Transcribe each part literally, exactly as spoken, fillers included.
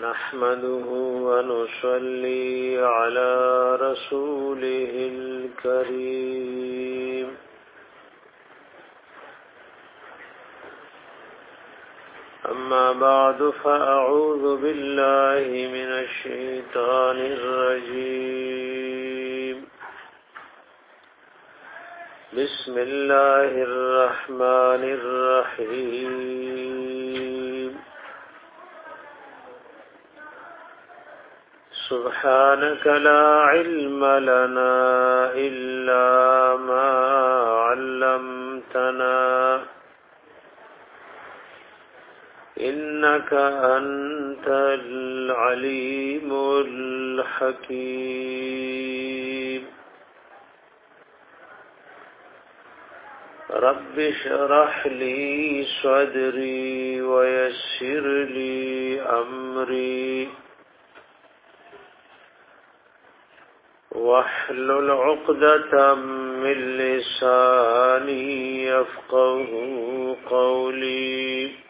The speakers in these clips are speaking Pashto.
نحمده ونصلي على رسوله الكريم أما بعد فأعوذ بالله من الشيطان الرجيم بسم الله الرحمن الرحيم سبحانك لا علم لنا إلا ما علمتنا إنك أنت العليم الحكيم رب اشرح لي صدري ويسر لي أمري واحلل عقدة من لساني يفقه قولي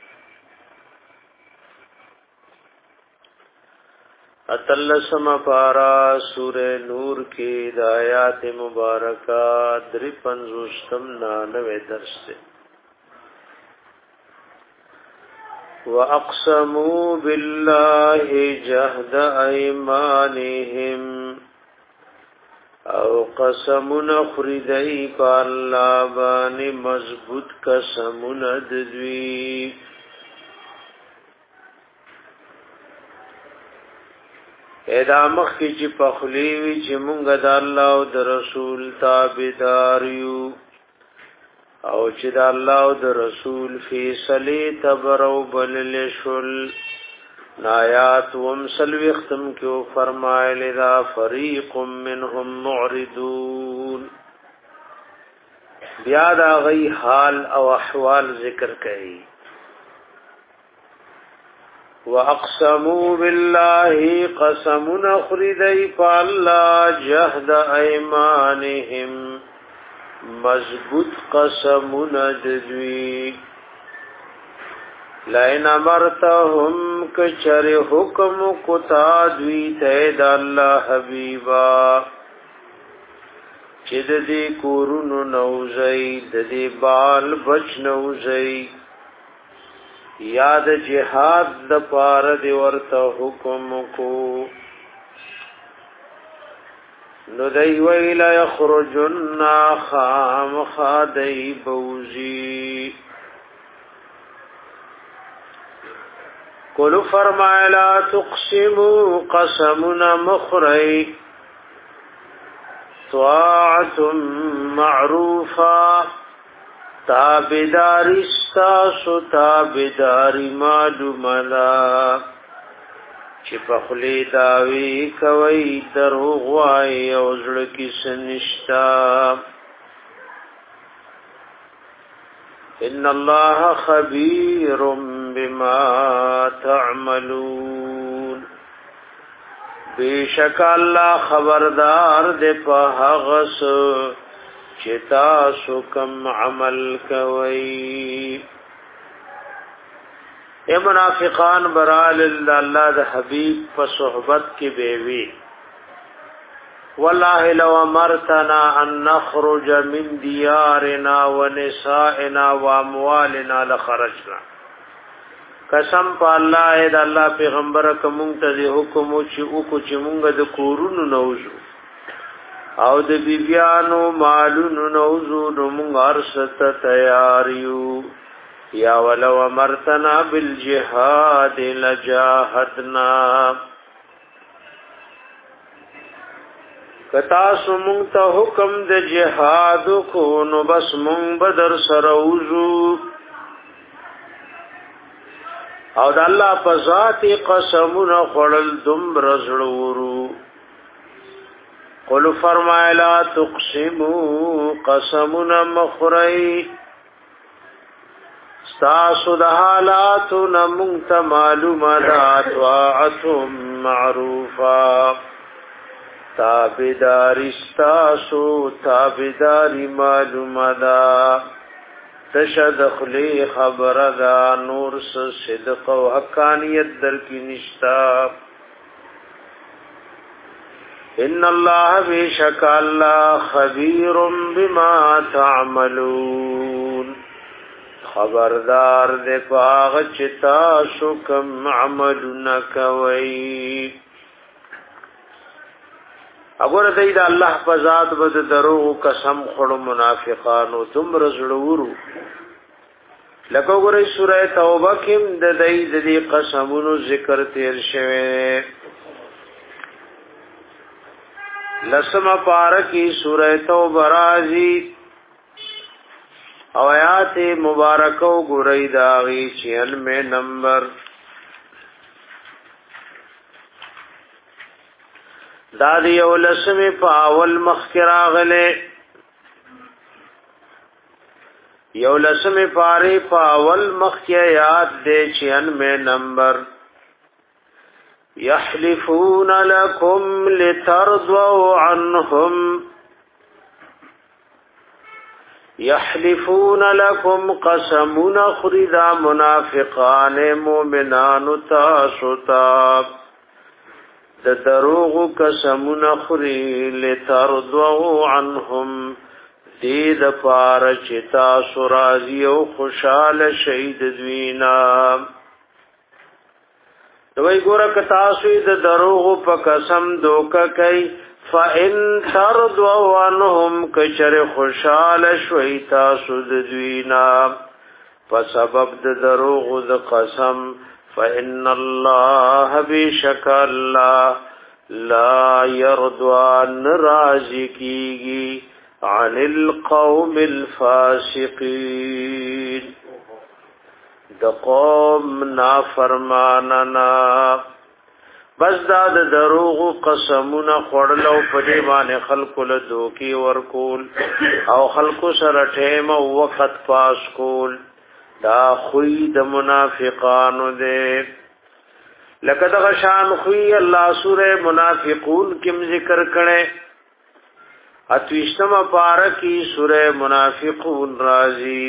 اتلسم پارا سورہ نور کی آیات مبارکہ دری پنزوستم نانوے درس سے وَأَقْسَمُوا بِاللَّهِ جَهْدَ أَيْمَانِهِمْ او قسمون خریدئی پا اللہ بانی مضبوط قسمون ددوی ادامخ کی چی پخلیوی چی منگ دا اللہ و دا رسول تابداریو او چی دا اللہ و دا رسول فیصلی تبرو بللشل نایات ومسلوی اختم کیو فرمائے لذا فریق منهم معرضون بیادا غی حال او احوال ذکر کئی وَأَقْسَمُوا بِاللَّهِ قَسَمٌ خُرِدَيْ فَاللَّهَ جَهْدَ أَيْمَانِهِمْ مضبوط قسمون ددوی لَإِنْ أَمَرْتَهُمْ كَچَرِ حُکم کتا دوی تید اللہ حبیبا چد دی کورن نوزی ددی بال بچ نوزی یاد جهاد د پار دی ورته حکم کو نو دی ویل یخرجن خام خادی بوزی کلو فرمائے لا تقسموا قسمنا مخری طاعت معروفا تابداری ستاسو تابداری معلوم لا چی پخلی داوی کوئی دروغ وائی اوزڑکی سنشتا ان اللہ خبیر بما تعملون بیشک اللہ خبردار دے پا حغس چتا سکم عمل کوي اے منافقان برال اللہ د حبیب په صحبت کې بیوی والله لو امرتنا ان نخرج من ديارنا ونسائنا واموالنا لخرجنا قسم په الله د الله پیغمبر کوم ته حکم چې او کو چې مونږ د کورونو نوځو او د بیبیانو مالونو نوزو نمونگ عرصت تیاریو یا ولو امرتنا بالجهاد لجاہدنا کتاسو مونگ تا حکم د جهاد کو نو بس مونگ بدر سروزو او د الله په ذات قسمونه خړل دم رزړورو قل فرمائے لا تقسموا قسمنا مخری ستاسو د حالاتو نمونت معلومات واعتم معروفا تابداری ستاسو تابداری معلومات تشد خلی خبر دا نور صدق و حقانیت در کی نشتا ان اللہ بیشک اللہ خبیر بما تعملون خبردار دے پاغ چتا سکم عمل نکوئی اگر دید اللہ پزاد بد درو قسم خڑ منافقانو تم رزڑورو لکو گرئی سورہ توبہ کم دید دی قسمونو ذکر تیر شوے لسم پارکی سورہ توبہ رازی او آیات مبارکو گرئی داغی چھیانوے نمبر دادی او لسم پاول مخکراغلے یو لسم پاری پاول مخکیات دے چھیانوے نمبر یحلفون لکم لترضوا عنہم یحلفون لکم قسمون خریدا منافقان مومنان تاسوتا د دروغ قسمون خری لترضوا عنهم دید پار چتا سرازی او خوشحال شهید دوینا دوی ګوره ک تاسو د دروغ په قسم دوکه کوي فإن ترضوا عنهم کچر خوشحال شوي تاسو د دوینا په سبب د دروغ د قسم فإن الله بشک الله لا يرضى ناراضی کیږي عن القوم الفاسقين د قوم نافرماننا بس دا د دروغ قسمونه خړلو په دې باندې خلق له دوکي ورکول او خلق سره ټیم او وخت پاس کول دا خوې د منافقانو دې لکه د غشان خوې الله سوره منافقون کې ذکر کړي اتوشتم پارکی سوره منافقون رازی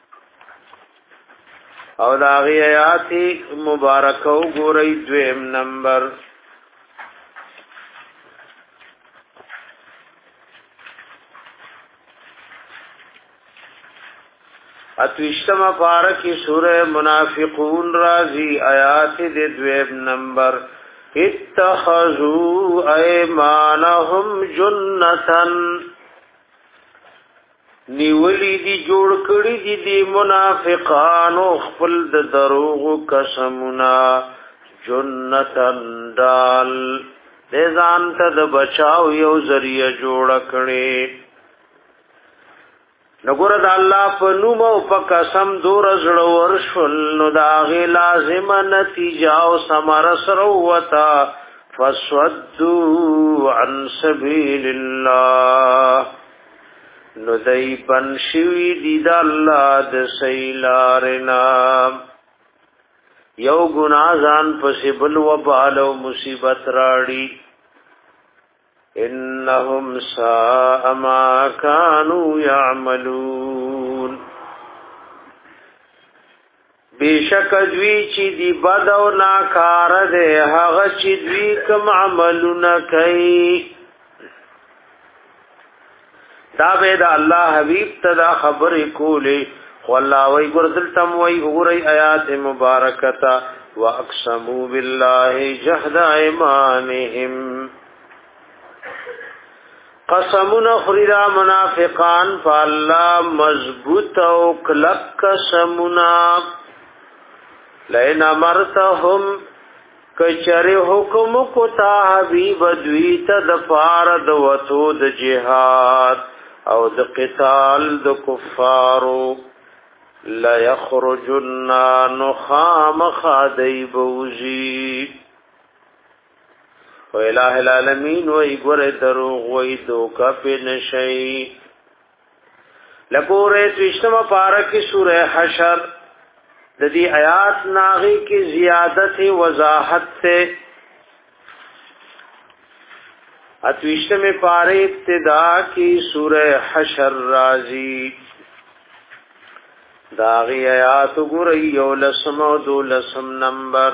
او داغی آیاتی مبارکو گوری دویم نمبر اتوشتم پارکی سورہ منافقون رازی آیاتی دی دویم نمبر اتخذوا ایمانهم جنتن نیولی دی جوړ کړي دي دی منافقانو خپل د دروغ قسمنا جنتن دال دې ځان ته د بچاو یو ذریعہ جوړ کړي نګور د الله په نوم او په قسم دور زړه ورشل نو دا غي لازم نتیجه او ثمر سره وتا فسودوا عن سبیل الله نو دای بن شوی دی د الله د سیلارنا یو ګناهان پسې بل وبال او مصیبت راړي انهم ساء ما كانوا يعملون بیشک دوی چې دی بد او ناکار ده هغه چې دوی کوم عملونه کوي دا به دا الله حبیب تدا خبر کولی والله وی ګردل تم وی وګورئ آیات مبارکتا واقسموا بالله جهد ایمانهم قسمنا خریدا منافقان فالله مضبوط او کلک قسمنا لئن امرتهم کچره حکم کو تا حبیب دوی ته د فارد وتو د جهاد او د قتال د کفارو لا يخرجن نخام خادی بوزی و الہ العالمین و ایگور دروغ و ایدوکا پی نشئی لکور توشتم پارکی سورہ حشر دی آیات ناغی کی زیادت وضاحت سے اتوشتم پارے ابتدا کی سورہ حشر رازی داغی آیات گوری یو لسم و دو لسم نمبر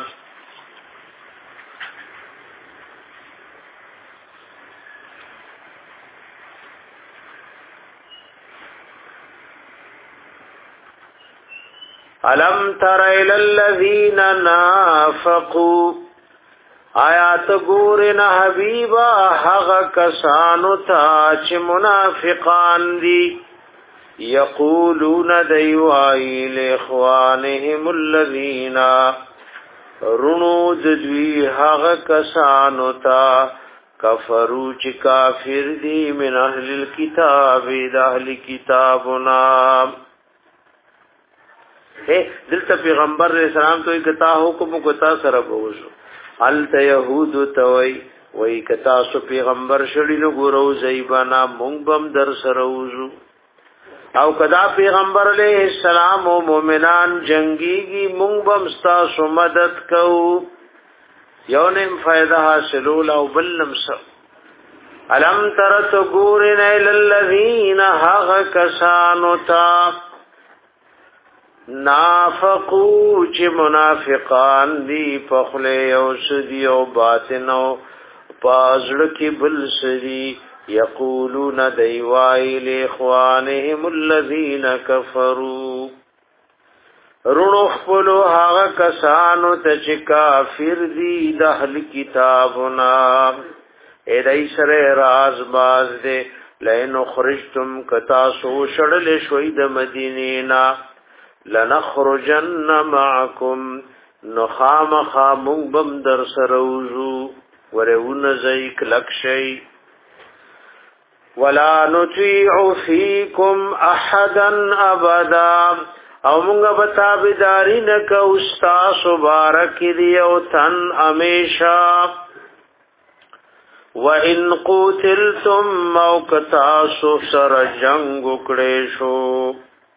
علم تر الى الذین نافقوا آیات گورن حبیبا حق کسانو تا چ منافقان دی یقولون دیوائی لاخوانهم الذین رنود دوی حق کسانو تا کفرو چ کافر دی من اهل الكتاب دا اهل کتابنا اے دلته پیغمبر علیہ السلام ته کتا حکم کتا سره بوزو ال ته يهود توي وای کتا سو پیغمبر شړی نو ګورو زیبانا مونږ بم در سره وزو او کدا پیغمبر علیہ السلام او مؤمنان جنگیږي مونږ بم ستاسو مدد کوو یونم فائدہ حاصلول او بلم س الم ترت ګورن الى الذين هغ کسانوتا نافقو چې منافقان دی پخله او سدی او باطن او پازړه کې بل سدی یقولون دیوای لاخوانهم الذين كفروا رونو خپل هغه کسانو ته چې کافر دي د اهل کتابنا اې دای سره راز باز دې لئن خرجتم کتا سو شړل شوي د مدینې نا لنخرجن معكم نخام خامون بم در سروزو ورون زیک لکشی ولا نطيع فيكم احدا ابدا او مونږ به تابعداري نه کو استاد مبارک دی او تن همیشا وان قتلتم او کتا سو سر جنگ کړې شو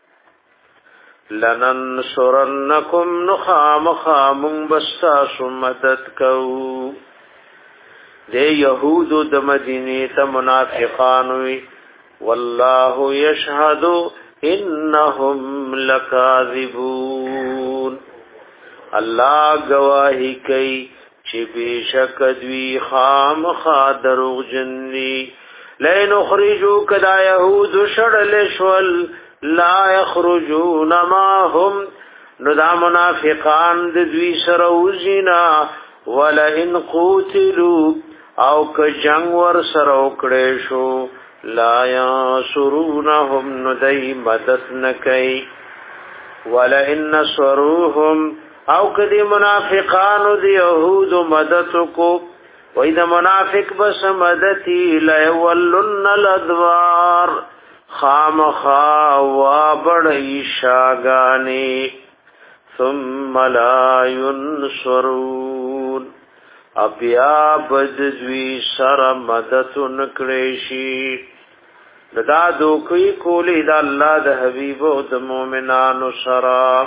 لننصرنکم نخام خامون بستاسو مدد کو دے یهودو د مدینی تا منافقانوی والله یشهد انهم لکاذبون اللہ گواہی کئی چی بیشک دوی خام خادروغ جنی لین اخرجو کدا یهودو شڑلشول لا یخرجون معهم ندا منافقان د دوی سره وزینا ولا ان قتلوا او ک جنگ ور سره وکړې شو لا ينصرونهم ندای مدد نکي ولا ان نصروهم او کدی منافقان د يهود مدد کو وای د منافق بس مدتی لا ولن الادوار خامخا و بڑی شاگانی ثم لا ينصرون ابیا بدوی سر مدد نکړیشی ددا دوکوی کولی دا الله د حبیب او د مؤمنانو سرا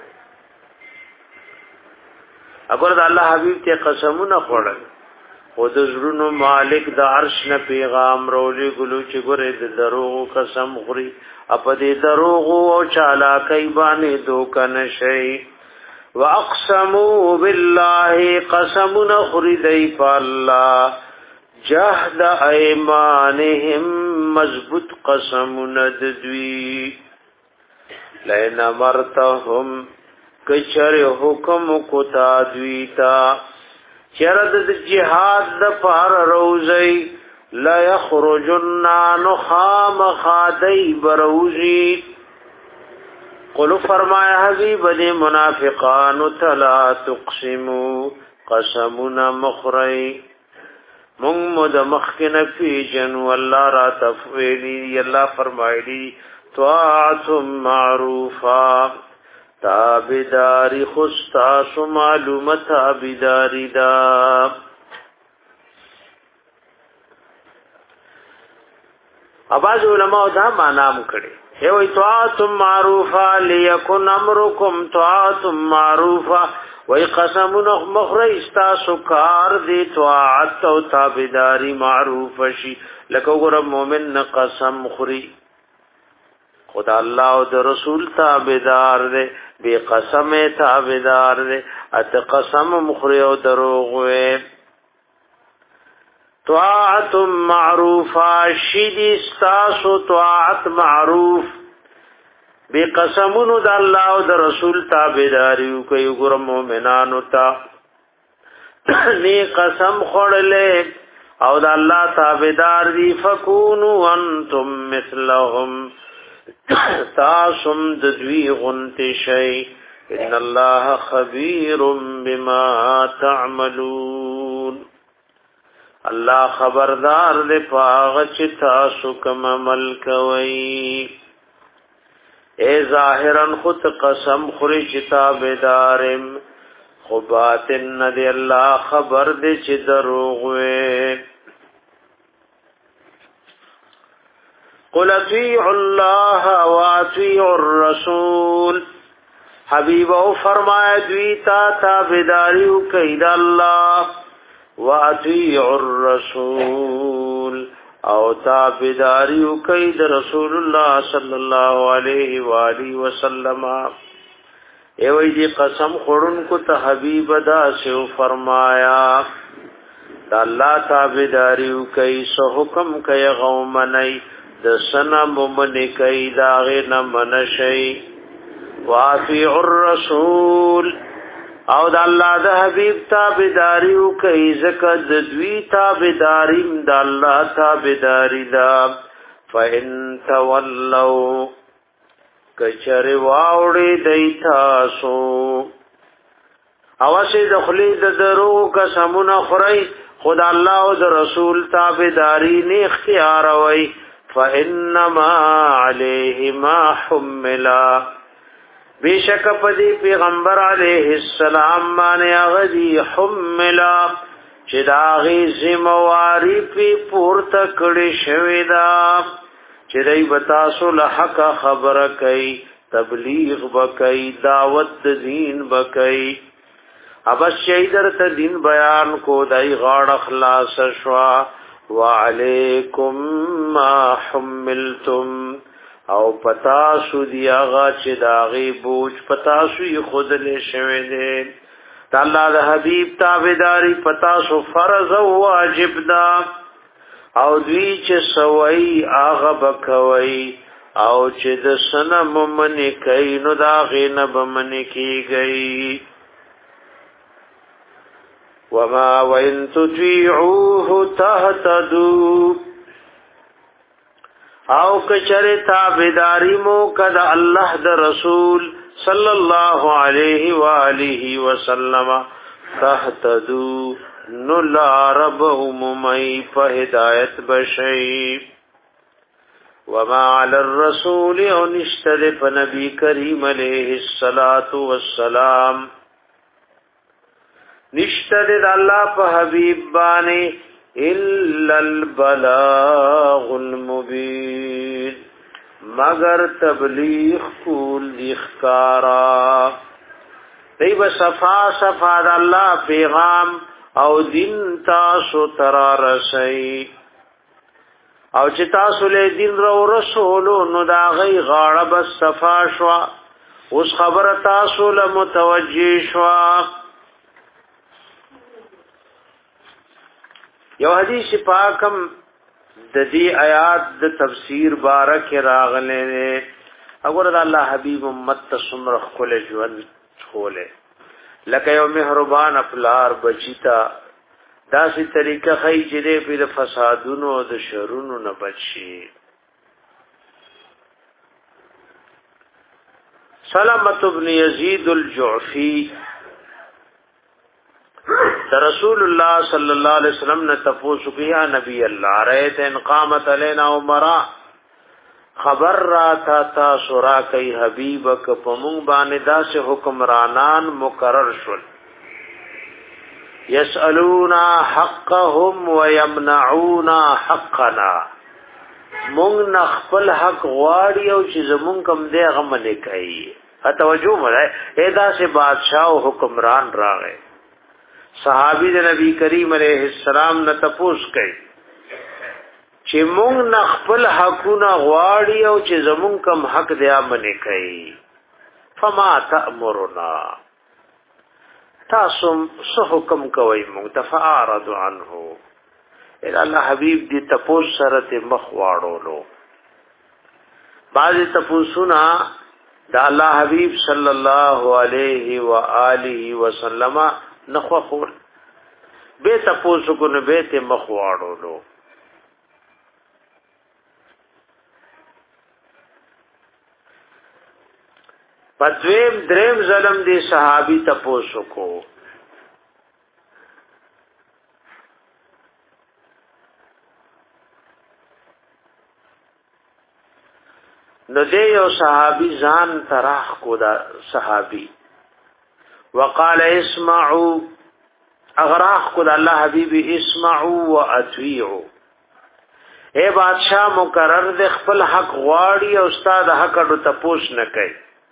اگر د الله حبیب ته قسمونه خوړل او د زړونو مالک د عرش نه پیغام رولي ګلو چې ګره د دروغ قسم خوري اپ دې دروغ او چالاکي باندې دوکن شي واقسموا بالله قسمنا خريدي فالله جهد ايمانهم مضبوط قسمنا ددوي لئن مرتهم کچر حکم کو تا دویتا چرد جهاد د پار روزي لا يخرجن نخام خادي بروزي قل فرمایا حبیب دی منافقان تلا تقسموا قسمنا مخري من مد مخکن فی جن والله را تفویلی الله فرمایلی طاعت معروفا تابداری خستاس معلومت تابداری دا اباز علماء دا معنام کړي یو طاعت معروفا ليكن امركم طاعت معروفا وای قسمون مخری استاسو کار دی طاعت او تابداری معروف شي لکه ګور مؤمن قسم خوري خدا الله او د رسول تابعدار دے بے قسم تابعدار دے ات قسم مخری او دروغ وے طاعت معروفا شدی استاسو طاعت معروف بے قسمونو د الله او د رسول تابعداري کوي ګور مؤمنانو ته نی قسم خړلې او د الله تابعدار دي فكونوا انتم مثلهم تاسم د دوی غنت شي ان الله خبير بما تعملون الله خبردار دې پاغ چې تاسو کوم عمل کوي اے ظاهرا خود قسم خوري چې تابعدارم خو باطن دې الله خبر دې چې دروغ وي قل اطیعوا الله واطیعوا الرسول حبیب او فرمایا دوی تا تابعداري کوي د الله واطیعوا الرسول او تابعداري کوي د رسول الله صلی الله علیه و آله وسلم ای وی دی قسم خورن کو ته حبیب دا سو فرمایا د الله تابعداري کوي سو حکم کوي غوم نه د سنا مومن کوي دا غ نه منشي واطیعوا الرسول او د الله د حبیب تابعداري کوي زکه د دوی تابعداري د الله تابعداري دا فإن تولوا کچره واوړي دیتاسو اواشه د خلی د درو قسمونه خوري خدا الله او د رسول تابعداري نه اختیار وای فإنما عليه ما حملا بیشک پدی پیغمبر علیہ السلام باندې غدی حملا چې داغي ذمہواری پی پورته کړي شوی دا چې دای بتاسو له حق خبره کوي تبلیغ وکي دعوت دین وکي ابشی درته دین بیان کو دای غاړ اخلاص شوا وعلیکم ما حملتم او پتا سو دی آغا چې داغي بوج پتا سو خود له شوی دی تعالی د حبیب تابعداري پتا سو فرض او واجب دا او دوی چې سوي آغا بکوي او چې د سنم من کوي نو دا غینه بمن کیږي وما وان تطيعوه تهتدوا او کچره تابعداري مو کده الله د رسول صلی الله علیه و آله وسلم تهتدوا نو لا ربهم مئی په هدایت بشي وما على الرسول او نشتد په نبی کریم علیه الصلاۃ والسلام نشتد الله په حبیب باندې الا البلاغ المبین مگر تبلیغ کول اخکارا دیو صفا صفا د الله پیغام او دین تاسو ترا رسئی او چې تاسو له دین رو رسولو نو دا غي غاړه بس صفا شوا اوس خبره تاسو له متوجی شوا یو حدیث پاکم د دې آیات د تفسیر بارک راغله وګوره د الله حبیب امت تسمر خل ژوند خوله لکه یو مهربان افلار بچیتا داسې طریقه خی چې دې په فسادونو او د شرونو نه بچي سلامت ابن یزید الجعفی رسول الله صلی الله علیه وسلم نے تفوس کیا نبی اللہ رایت ان قامت علینا عمرہ خبر را تا تا سورا کئی حبیبک پمون باندې داس حکمرانان مقرر شول یسالونا حقهم ويمنعون حقنا مونږ نخپل حق غواړي او چې زمونږ کم دی غم نه کوي توجه مړه ادا سے بادشاہ او حکمران راغی صحابی د نبی کریم علیہ السلام نه تپوس کړي چې مونږ نه خپل حقونه غواړي او چې زمونږ کم حق دی امنه کوي فما تأمرنا تاسو سو حکم کوي مونږ تفاعرض عنه اذا الله حبيب دې تپوس سره ته مخ واړولو بعض تپوسونه دا الله حبيب صلی الله علیه و آله وسلم نخوا خور به تپوسو کو نه به ته مخ واړولو پدویم دریم ظلم دی صحابی تپوسو کو نو دی یو صحابی ځان تراخ کو دا صحابی وقال اسمعوا اغراخ کو دا الله حبیبی اسمعوا واطیعوا اے بادشاہ مقرر د خپل حق غواړي او استاد حق اډو تپوس نه کوي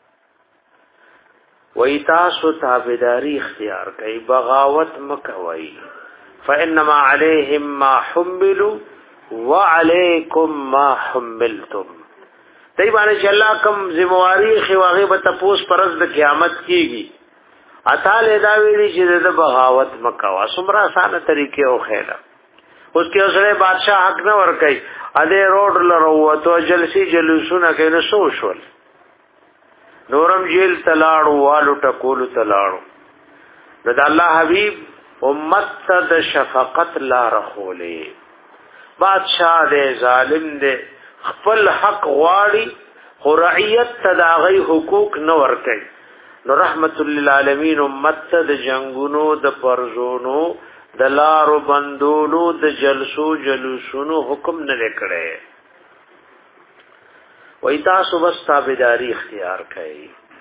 وای تاسو تابعداري اختیار کوي بغاوت مکوي فانما عليهم ما حملوا وعليكم ما حملتم دای باندې چې الله کوم ذمہواری خواغه به تپوس پرز د قیامت کیږي اتاله دا ویلي چې د بغاوت مکوا سمرا سانه طریقې او خیره اوس کې اوسره بادشاہ حق نه ور کوي ا دې روډ لرو تو جلسی جلوسونه کینې سو شول نورم جیل تلاړو والو ټکول تلاړو د الله حبیب امت ته د شفقت لا رخولې بادشاہ دې ظالم دې خپل حق غواړي خو رعیت تداغي حقوق نه ور کوي نو رحمت للعالمین امت ته د جنگونو د پرزونو د لارو بندولو د جلسو جلوسونو حکم نه لکړي وای تاسو بس تابعداري اختیار کړئ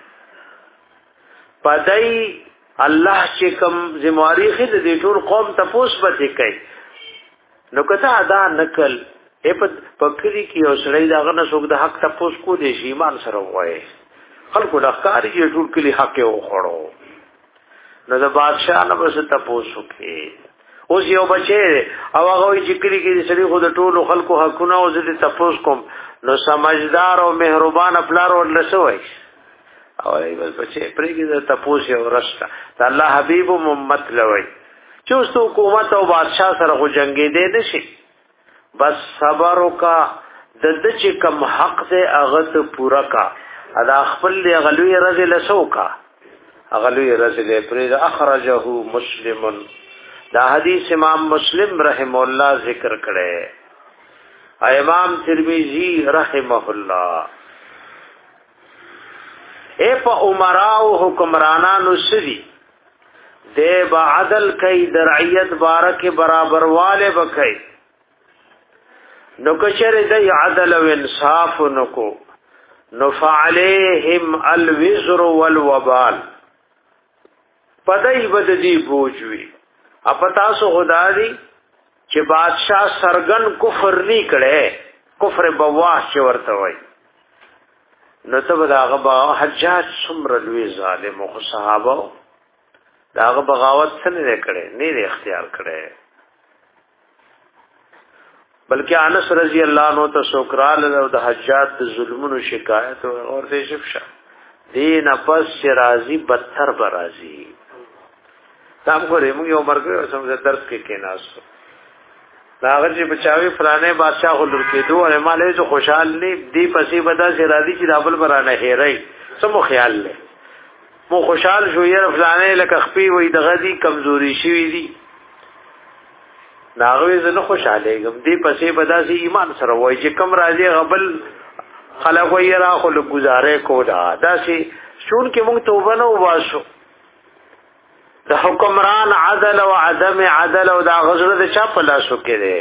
پدای الله چې کوم ذمہواری خې د ټول قوم تپوس به کوي نو کته ادا نکل اے پکری کی اوسړی داغه نه څوک د حق تپوس کو دي شي ایمان سره وای خلکو د ښکاری چې ټول کلی حق یې وخړو نو د بادشاہ نه بس تپوس وکي اوس یو بچي او هغه چې کلی کې سړي خو د ټولو خلکو حقونه او زه تپوس کوم نو سمجھدار او مهربان خپلار ورلسوي او ای بل بچي پرېږي د تپوس یو رستا د الله حبيب محمد لوي چې اوس حکومت او بادشاہ سره خو جنگي دي نشي بس صبر وکا د د چې کم حق دې هغه ته پورا کا ادا خپل دی غلوی رزل سوکا غلوی رزل پرې اخرجه مسلم دا حدیث امام مسلم رحم الله ذکر کړي امام ترمذی رحمه الله اے په عمراو حکمرانانو سری دې با عدل کوي د رعیت بارکه برابر والے بکای نو کچره د عدل او انصاف نکو نو فعليهم الوزر والوبال پدای بددی بوجوي اپتا سو خدا دی چې بادشاہ سرګن کفر نی کړي کفر بواح چې ورته وای نو ته داغه با حجاج سمر لوی ظالم او صحابه داغه بغاوت څنګه کړي نه اختیار کړي بلکې انس رضی الله عنه ته شکرال او د حجات ظلمونو شکایت او دې شفشه دین پس راضی بدتر برازي تام کوله موږ یو مرګ سمجه درس کې کېناسو داغه چې بچاوي فلانه بادشاہ غلر کې دوه مالې جو خوشحال نه دی پسې بدا سي راضي چې دابل برانه هېرای سمو خیال له مو خوشحال شو یې فلانه لکه خپي وې دغه دي کمزوري شوی دي ناغوی زنه خوشاله غم دی پسې بداسي ایمان سره وای چې کم راځي غبل خلق وای را خو له گزاره کولا داسي شون کې مونږ توبه نه واسو د حکمران عدل او عدم عدل او دا غزره د چا په لاسو کې ده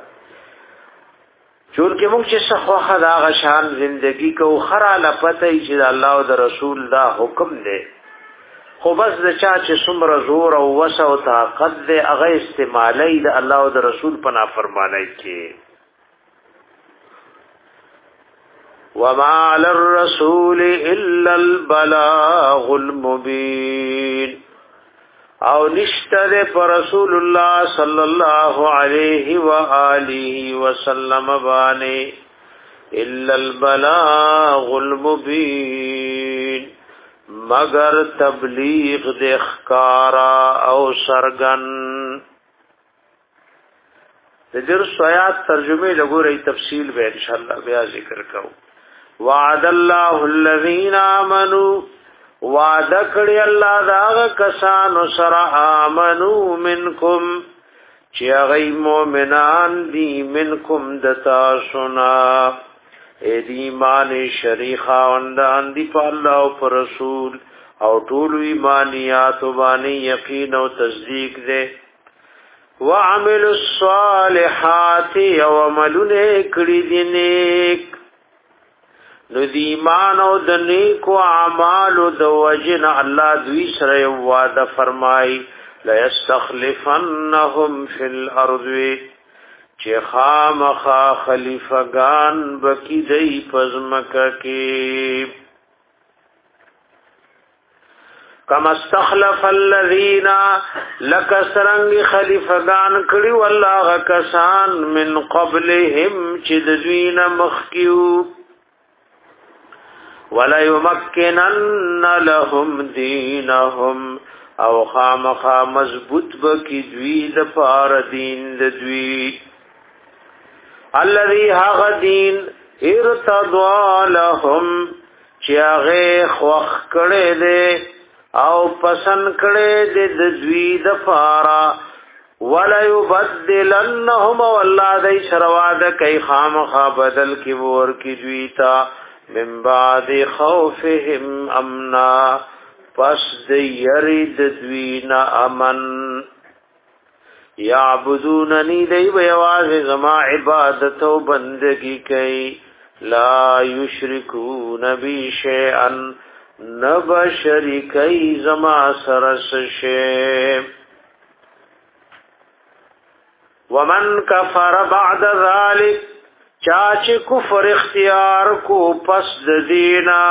شون کې مونږ چې صحوه دا غشان زندگی کو خراله پته چې الله او د رسول دا حکم ده خو بس د چا چې څومره زور او وسع او طاقت دې هغه استعمالي د الله او د رسول په نافرمانی کې وما على الرسول الا البلاغ المبين او نشته پر رسول الله صلی الله علیه و آله وسلم باندې الا البلاغ المبین مگر تبلیغ د ښکارا او سرغن. د در سویات ترجمه لګوري تفصیل به ان شاء الله بیا ذکر کوو. وعد الله الذين امنوا وعد کړی الله دا کسانو سره امنو منکم چې هغه مؤمنان دي منکم دتا سنا اې دی ایمان شریخا وندان دی په الله او پر رسول او ټول ایمانیات باندې یقین او تصدیق دے. وعمل الصالحات او عملونه کړي دي نیک نو دی ایمان او د نیکو اعمالو د وجن الله دوی سره وعده فرمای لا یستخلفنهم فی الارض چې خامخا خلیفگان بکی دی پزمکه کې کما استخلف الذین لکسرنگ خلیفگان کړي والله کسان من قبلهم چې د دوی نه مخکیو ولا يمكنن لهم دينهم او خامخا مضبوط بکی دوی د پار دین د دوی الذي هغه دین ارتضى لهم چې هغه خوخ کړي دي او پسند کړي دي د دوی د پارا ولا يبدلنهم والله دای شرواده کوي خامخا بدل کی ور کی دوی تا من بعد خوفهم امنا پس د یرید دوینا امن یعبدوننی دی بیواز زما عبادت و بندگی کئی لا یشرکون بی شیئن نب شرکی زما سرس شیم ومن کفر بعد ذالک چاچ کفر اختیار کو پس د دینا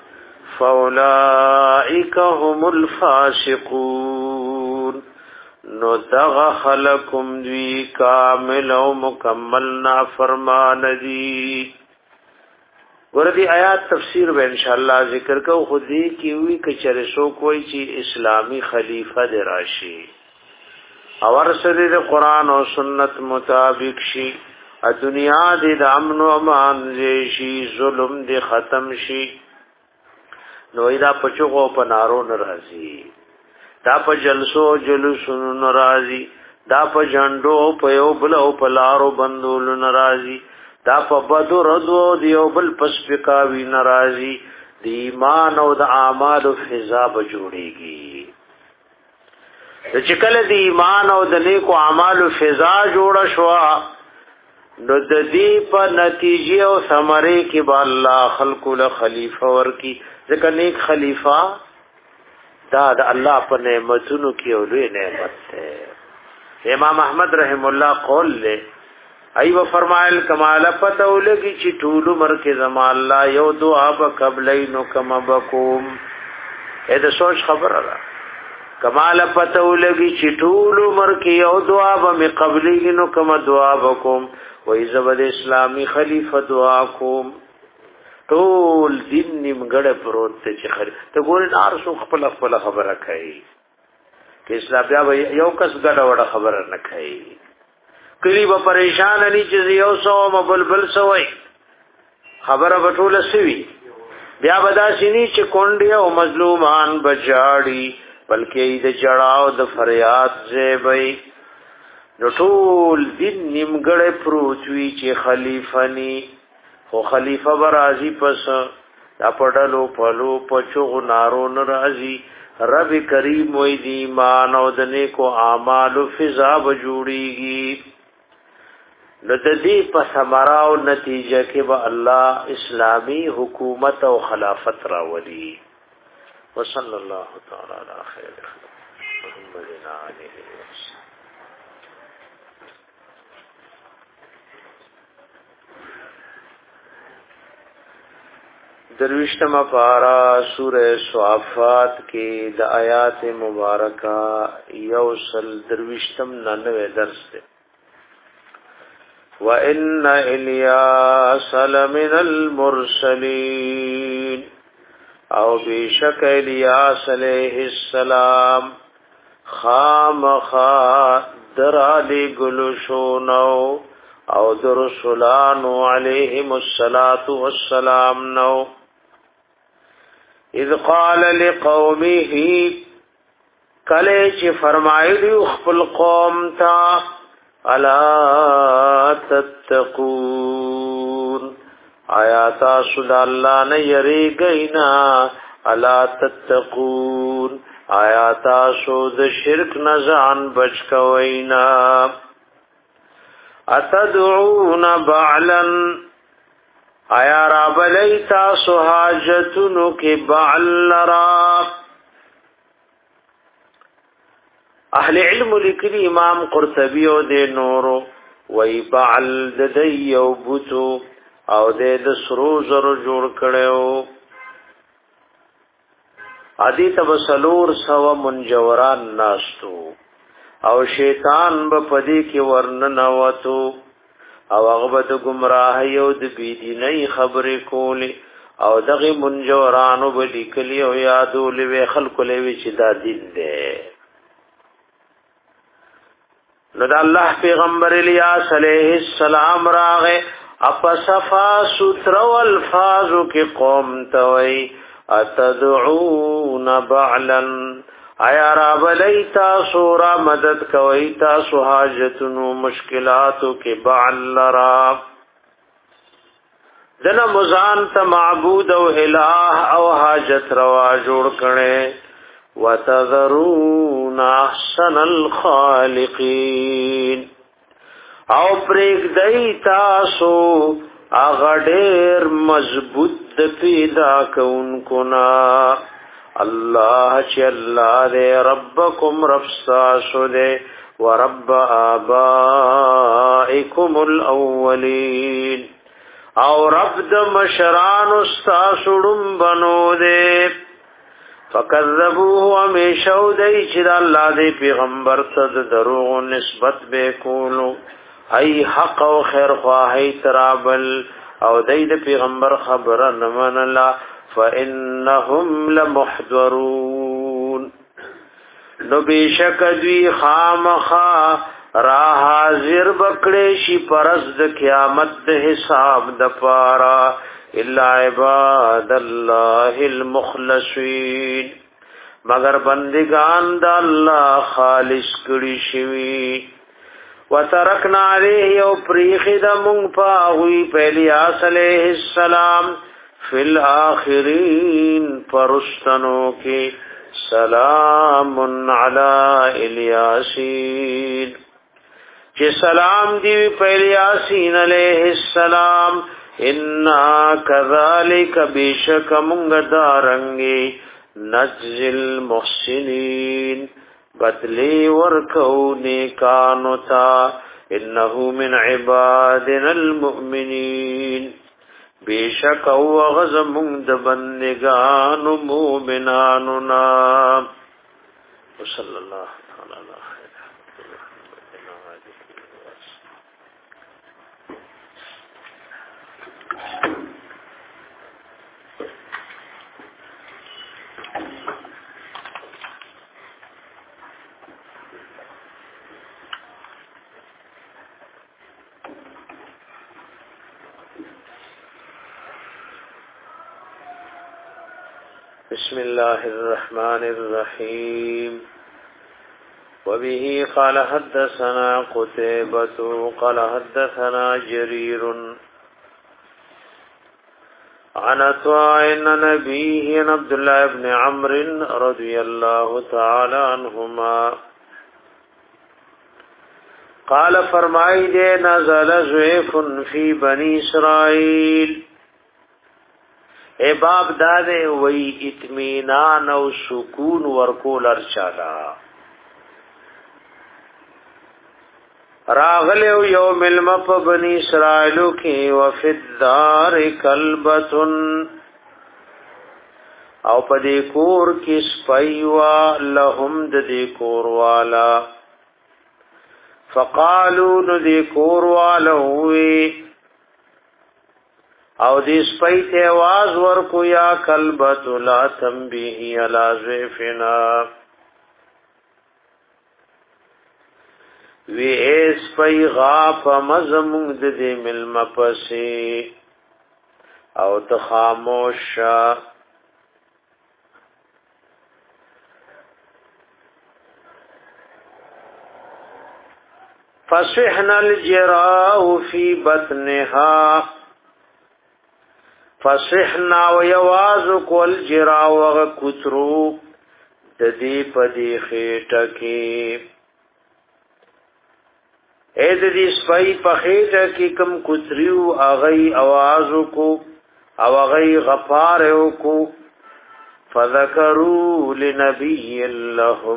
فاولائک هم الفاسقون نو دغ خلقم دوی کامل او مکمل نافرمان دی. وردی آیات تفسیر به انشاءاللہ ذکر کو خودی کی ہوئی کچر سو کوئی چی اسلامی خلیفہ دی راشی اور سدی دی قرآن و سنت مطابق شی دنیا دی دا امن و امان شی ظلم دی ختم شی نو دا پچغو په نارو ناراضي دا په جلسو جلوسو ناراضي دا په جندو په یو بل او په لارو بندول ناراضي دا په بدو ردو دیو بل پسپکاوی ناراضي دی ایمان او د اعمال فضا به جوړيږي د چکل دی ایمان او د نیکو اعمال فضا جوړ شوا نو د دې په نتیجه او ثمره کې به الله خلق له خلیفہ ورکی ځکه نیک خلیفہ دا د الله په نعمتونو کې اولوی نعمت ده. امام احمد رحم الله قول له ایو فرمایل کمال پته ولګي چې ټول عمر کې زما الله یو دعا به قبلینو کما بکوم اې د سوچ خبره ده کمال پته ولګي چې ټول عمر کې یو دعا به قبلینو کما دعا بکوم وای زبد اسلامی خلیفہ دعا کوم ټول دین نیمګړه پروت ته چې خر ته ګورې نار سو خپل خپل خبره کوي چې اسلام بیا یو کس ګډه وړه خبره نه کوي کلی به پریشان نه چې یو سو مبلبل سوې خبره بټوله سوي بیا بدا سینی چې کونډي او مظلومان بچاړي بلکې د جړاو د فریاد زیبي نو ټول دین نیمګړه پروت وی چې خلیفہ ني خو خلیفہ برازی پس دا پډلو پلو پچو نارو ناراضی رب کریم وې دی ایمان او د نیکو اعمال فضا بجوړيږي نو د دې په ثمره او نتیجه کې به الله اسلامی حکومت او خلافت راولي. وصلی الله تعالی علی خیر محمد علیه وسلم. درویشتم پارا سورہ صافات کی د آیات مبارکہ یوصل درویشتم ننوے درس دے وَإِنَّ إِلْيَاسَ لَمِنَ الْمُرْسَلِينَ او بیشک الیاس علیہ السلام خامخا درالی گلشونو او درسولانو علیہم الصلاة والسلام نو اذ قال لقومه کله چې فرمایلی خپل قوم تا الا تتقون آیات سود الله نه یریږینا الا تتقون آیات سود شرک نه ځان بچ کوینا اتدعون بعلا آیا را بلیتا سحاجتنو کی بعل لرا اہل علم لکلی امام قرطبیو دے نورو وی بعل ددیو بوتو او دے دسرو زر جوڑ کڑیو ادی تبسلور سو منجوران ناستو او شیطان با پدی کی ورننواتو او اغبت گمراهی او د بیدینی خبری کولی او دغی منجورانو بلی کلی او یادو لوی خلق لوی چی دا دین دے نو دا اللہ پیغمبر الیاس علیہ السلام راغے اپا صفا ستر والفاظو کی قوم توئی اتدعون بعلا آیا را بلیتا سورا مدد کویتا سحاجتنو مشکلاتو کی بعل لرا دنا مزان تا معبود او الہ او حاجت روا جوڑ کنے وتذرون احسن الخالقین او پریک دیتا سو اغدیر مضبوط پیدا کونکنا اللہ چی اللہ دے ربکم رب ساسو دے ورب آبائکم الاولین او رب د مشران استاسو ڈنبنو دے فکذبوه امیشو دے چی دا اللہ دے پیغمبر تد دروغ نسبت بے کولو ای حق و خیر خواہی ترابل او دے دے پیغمبر خبرن من اللہ فَإِنَّهُمْ لَمُحْضَرُونَ نو بیشک دوی خامخا را حاضر بکڑے شی پرز د قیامت د حساب د پارا الا عباد اللہ المخلصین مگر بندگان د اللہ خالص کړي شوی وترکنا علیه او پریخ د مونږ پاوی پهلیاس علیہ السلام فی الاخرین فرشتنو کی سلام علی الیاسین چه سلام دی پیلیاسین علیہ السلام انا کذالک بیشک منگ دارنگی نجزی المحسنین بدلی ورکو نیکانتا انہو من عبادنا المؤمنین بیشک او غزمون د بندگان مومنانو نام صلی اللہ تعالی علیہ بسم الله الرحمن الرحيم وبه قال حدثنا قتيبة قال حدثنا جرير عن عطاء عن نبيه عبد الله بن عمرو رضي الله تعالى عنهما قال فرمائی دے نزل زویف فی بنی اسرائیل اے باب دادے وی اطمینان او سکون ورکول ارچالا راغلیو یوم المپ بنی اسرائیلو کی وفی الدار کلبتن او په دې کور کې سپایوا لهم د دې کور والا فقالوا د دې کور والا وی او دې سپای ته आवाज ورکو یا کلبۃ لا تنبیه علی ضیفنا وی اس پای غاف مزمون د دې ملم پسې او ته خاموش فصحنا الجراء في بطنها فصحنا ويواز کول جراء وغ کترو ددی پدی خیټه کې اې ددی سپای په خیټه کې کم کتریو اغي आवाज کو او اغي غفار کو فذكروا لنبي لهم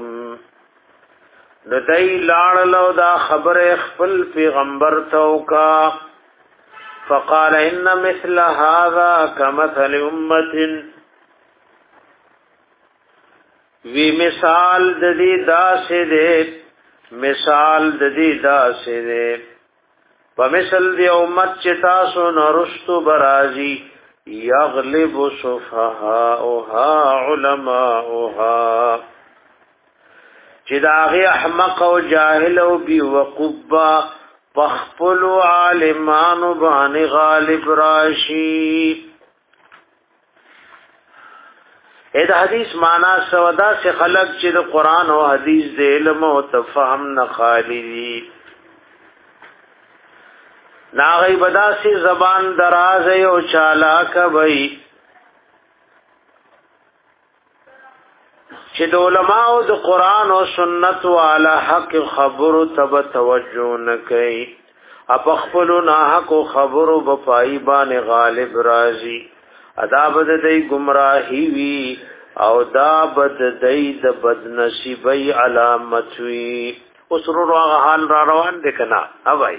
ندای لاړلو دا خبر خپل پیغمبر توکا فقال ان مثل هذا كمثل امه وی مثال د دې داسې دې مثال د دې داسې دې په مثل دی امت چې تاسو نرستو برازي یغلب صفهاءها علماءها چې داغه احمق او جاهل او بي وقوبا پخپل عالمان باندې غالب راشي اې د حدیث معنا سودا سے خلق چې د قران او حدیث د علم او تفهم نه خالی دي ناغي بداسي زبان دراز او چالاک وي چې د علماء د قران او سنت والا حق خبرو تب توجه نکي اپ خپلنا حق خبرو بپای باندې غالب راضي ادا بد دی گمراهی وی او دا بد دی د بدنصیبی علامت وی اسرور حال را روان دي کنا اوای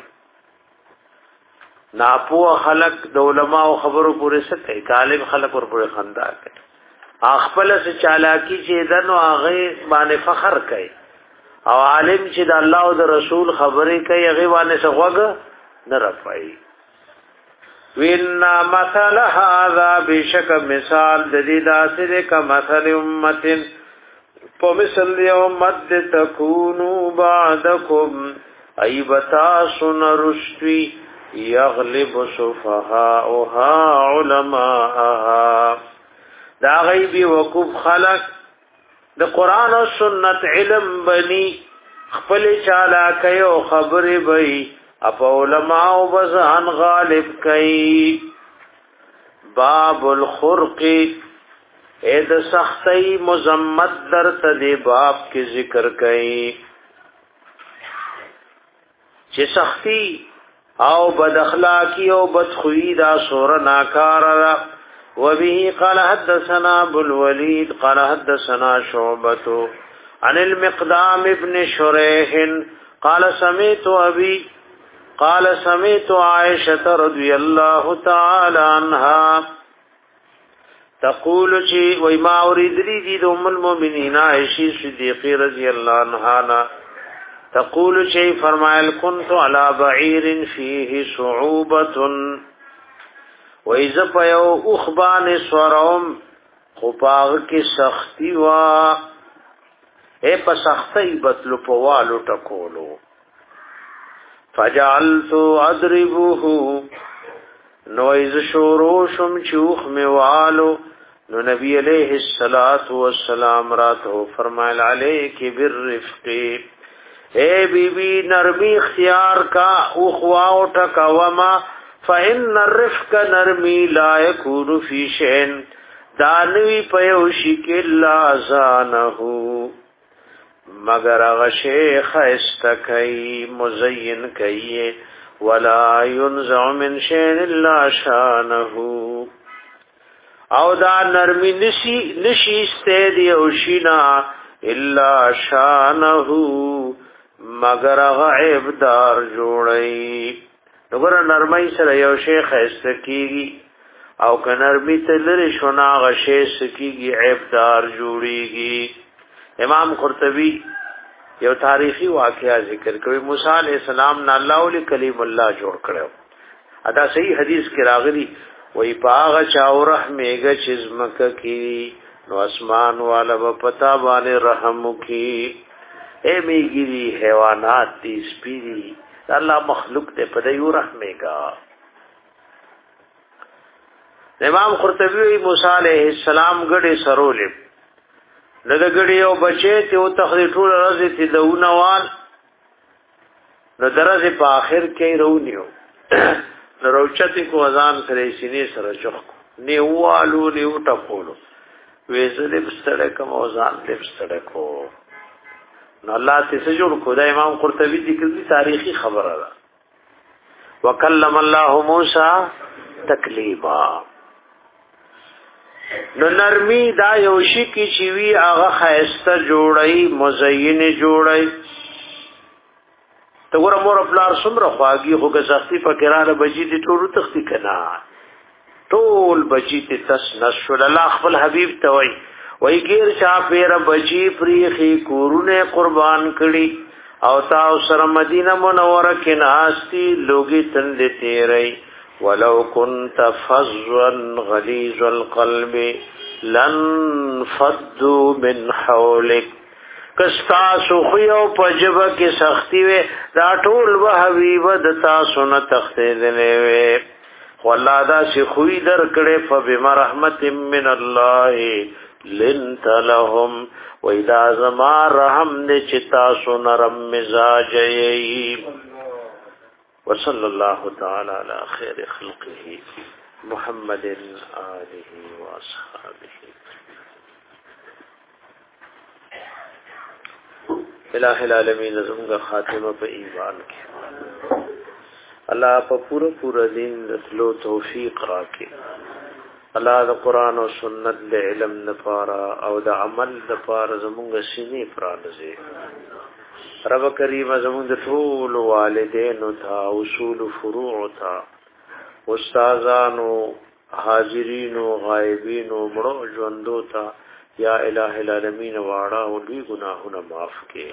ناپو خلق د علماء خبرو پورې ستای طالب خلق ور پورې خندا کوي خپل سے چالاکی چې دنو هغه باندې فخر کوي او عالم چې د الله او د رسول خبرې کوي هغه باندې څنګه نه رفعي وین مثل هذا بشک مثال د دې داسې ک مثل امه په مثل امت تکونو بعدکم ایبتا سن رشوی یغلب صفهاءها علماءها دا غیبی وقوف خلق د قران او سنت علم بنی خپل چالا کوي او خبرې وي اپ علماء او بزان غالب کوي باب الخرق اې د سختي مزمت در تدی باب کې ذکر کوي چې سختی او بد اخلاقی او بد خوی دا سور ناکار را وبه قال حدثنا ابو الوليد قال حدثنا شعبة عن المقدام ابن شريح قال سمعت ابي قال سمعت عائشة رضي الله تعالى عنها تقول شي وما اريد لي ام المؤمنين عائشة صديقه رضي الله عنها تقول شي فرمایل كنت على بعير فيه صعوبة وَإِذَا پَيَوْ اُخْبَانِ سْوَرَوْمْ خُپاغ کی سختی وا اے پا سختی بطلو پوالو ٹکولو فَجَعَلْتُ أَضْرِبُهُ نو از شوروشم چوخ میوالو نو نبی علیہ السلام راتو فرمائل علیک بالرفقی اے بی بی نرمی اختیار کا اخواو ٹکا وما فإن الرفق نرمی لا يكون في شيء دانوی پیوشی کلا زانہو مگر غشیخ استکی مزین کئی ولا ينزع من شيء الا شانہو او دا نرمی نشی نشی استیدی اوشینا الا شانہو مگر غعب دار جوڑی نګور نرمۍ سره یو شیخ استکیږي او کنرمی ته لری شونا غشې سکیږي عیب دار جوړیږي. امام قرطبی یو تاریخی واقعہ ذکر کوي موسی علیہ السلام نه الله ول کلیم الله جوړ کړو. ادا صحیح حدیث کې راغلی وای پاغ چاو رحمېګه چې زمکه کی نو اسمان والا و پتا باندې رحم کی. اے میګری حیوانات دي سپیری الله مخلوق ته په دې رحمېګا. امام قرطبی موسی علیہ السلام غړي سرولې نو د غړي او بچي ته او تخریټول راځي ته دونوال نو درځي په اخر کې رونیو نو روچتي کو اذان سره سینې سره چخ نیوالو نیو ټپولو وېزلې بستړه کوم اذان دې بستړه کو نو الله ته سجود کو دا امام قرطبی ذکر دي تاریخي خبره ده. وکلم الله موسی تکلیما. نو نرمی دا یوشی کی چیوی آغا خیسته جوڑای مزین جوڑای تا گورا مور اپلار سمر خواگی خو که سختی پا کران بجی دی طولو تختی کنا طول بجی دی تس نشول اللہ خفل حبیب توائی وی گیر چا پیر بجی پریخی کورون قربان کری او تاو سر مدینہ منورک ناستی لوگی تند تیرئی ولو كنت فظا غليظ القلب لانفضوا من حولك. کستا سخیو پجب کی سختی وے دا ټول و حبیب د تاسو نه تختیدلې وے والله دا سی خوې در کړه فبما رحمت من الله لنت لهم و اذا زما رحم دې چې تاسو نرم مزاج یې. وصلى الله تعالى على خير خلقه محمد آله واصحابه. الہ العالمین زمغه خاتمه په ایمان کې الله په پورا پورا دین رسلو توفیق راکړي. الله د قران او سنت له علم لپاره او د عمل لپاره زموږ سینې پرانځي. رب کریم زمون د ټول والدینو ته اصول فروع ته استادانو حاضرینو غایبینو مړو ژوندو ته یا الہ العالمین واړه او دوی ګناهونه معاف کړي.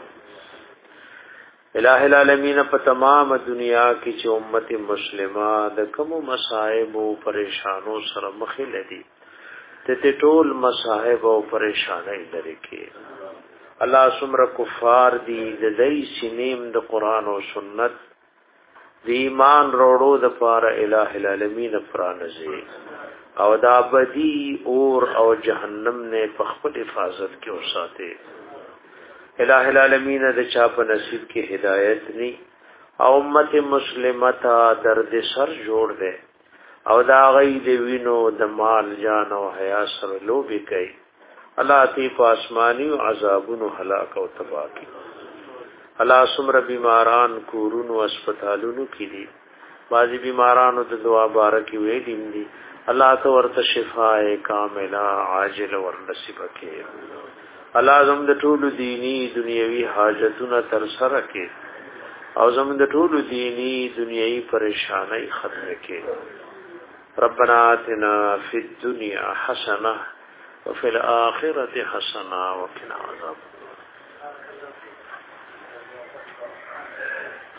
الہ العالمین په تمام دنیا کې چې امت مسلمه د کوم مصائب او پریشانو سره مخ لدی ته ټول مصائب او پریشانای لري کې الله سمر کفار دی د دای سینیم د قران او سنت دی ایمان روړو د پار الہ العالمین فرانزي او دا بدی اور او جهنم نے په خپل حفاظت کې اوساته. الہ العالمین د چا په نصیب کې هدایت ني او امت مسلمه ته درد سر جوړ دے او دا غي دی وینو د مال جان او حیا سره لوبي کوي. الله تی پاسمانی او عذابونو هلاک او تباہ کی. الله سمر بیماران کورونو اسپیټالونو کې دي بعضی بیمارانو د دعا بارکی وې دي الله تو ورته شفاء کامله عاجل ور نصیب کړي. الله زم د ټول دینی دنیوي حاجتونه تر سره کړي او زم د ټول دینی دنیوي پریشانای ختم کړي. ربنا آتنا فی الدنيا حسنه وفي الآخرة حسنة وقنا عذاب